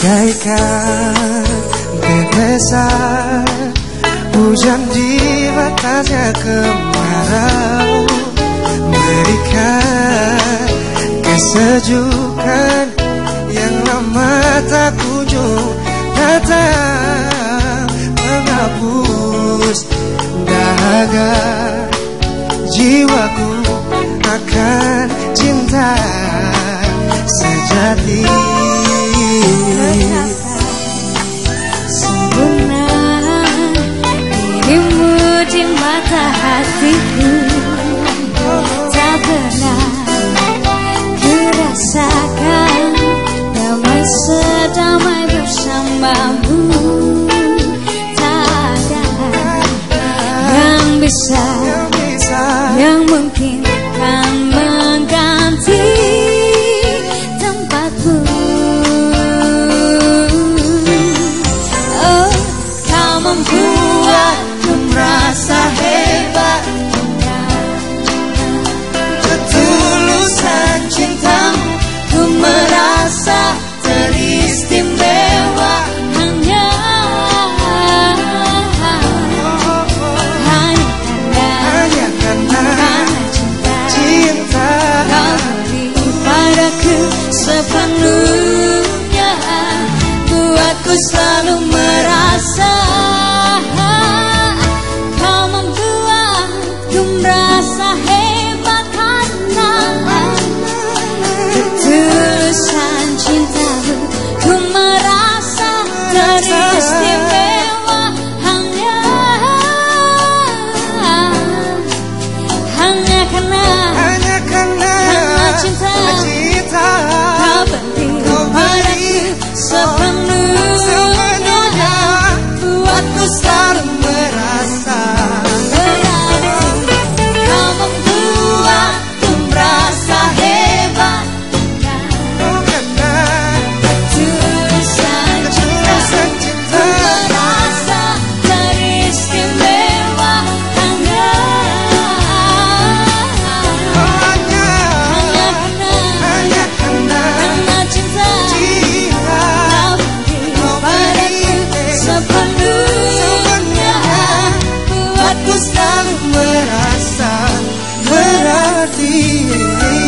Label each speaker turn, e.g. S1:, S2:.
S1: bagaikan tetesan hujan di batasnya kemarau, berikan kesejukan yang lama tak kunjung datang, menghapus dahaga jiwaku akan cinta sejati.
S2: Sempurna dirimu di mata hatiku, tak pernah kurasakan damai sedamai bersamamu. Tak ada yang bisa, yang mungkin kan mengganti tempatmu. Oh, kau membuatku merasa hebat, ketulusan cintamu ku merasa teristimewa. Hanya karena cinta kau beri padaku sepenuhnya, buatku selalu merasa. Kau membuatku merasa hebat karena ketulusan cintamu ku merasa teristimewa. Hanya karena cinta kau beri padaku sepenuhnya, buatku selalu merasa berarti. Kau membuatku merasa hebat karena ketulusan cinta ku merasa teristimewa. Hanya karena cinta kau beri padaku sepenuhnya, buatku selalu merasa berarti.